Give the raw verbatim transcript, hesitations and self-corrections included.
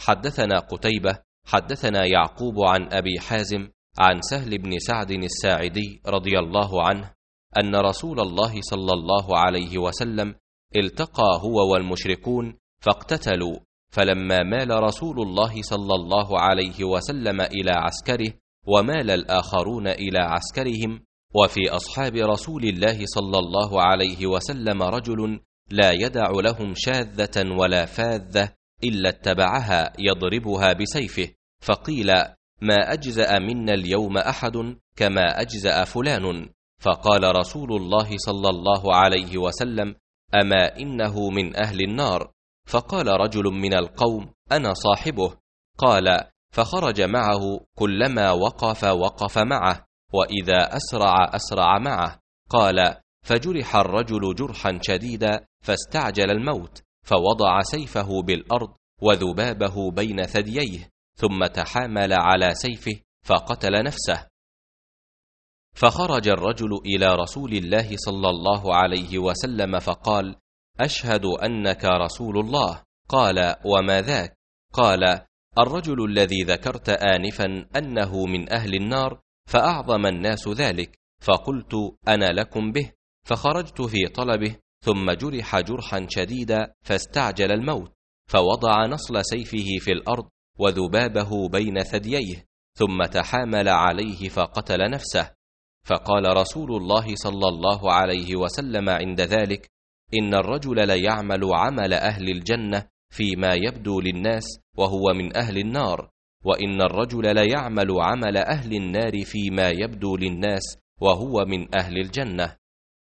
حدثنا قتيبة حدثنا يعقوب عن أبي حازم عن سهل بن سعد الساعدي رضي الله عنه أن رسول الله صلى الله عليه وسلم التقى هو والمشركون فاقتتلوا، فلما مال رسول الله صلى الله عليه وسلم إلى عسكره ومال الآخرون إلى عسكرهم، وفي أصحاب رسول الله صلى الله عليه وسلم رجل لا يدع لهم شاذة ولا فاذة إلا اتبعها يضربها بسيفه، فقيل: ما أجزأ منا اليوم أحد كما أجزأ فلان، فقال رسول الله صلى الله عليه وسلم: أما إنه من أهل النار. فقال رجل من القوم: أنا صاحبه. قال: فخرج معه، كلما وقف وقف معه، وإذا أسرع أسرع معه. قال: فجرح الرجل جرحا شديدا فاستعجل الموت، فوضع سيفه بالأرض وذبابه بين ثدييه، ثم تحامل على سيفه فقتل نفسه. فخرج الرجل إلى رسول الله صلى الله عليه وسلم فقال: أشهد أنك رسول الله. قال: وما ذاك؟ قال: الرجل الذي ذكرت آنفا أنه من أهل النار، فأعظم الناس ذلك، فقلت أنا لكم به، فخرجت في طلبه، ثم جرح جرحا شديدا فاستعجل الموت، فوضع نصل سيفه في الأرض وذبابه بين ثدييه، ثم تحامل عليه فقتل نفسه. فقال رسول الله صلى الله عليه وسلم عند ذلك: إن الرجل ليعمل عمل أهل الجنة فيما يبدو للناس وهو من أهل النار، وإن الرجل ليعمل عمل أهل النار فيما يبدو للناس وهو من أهل الجنة.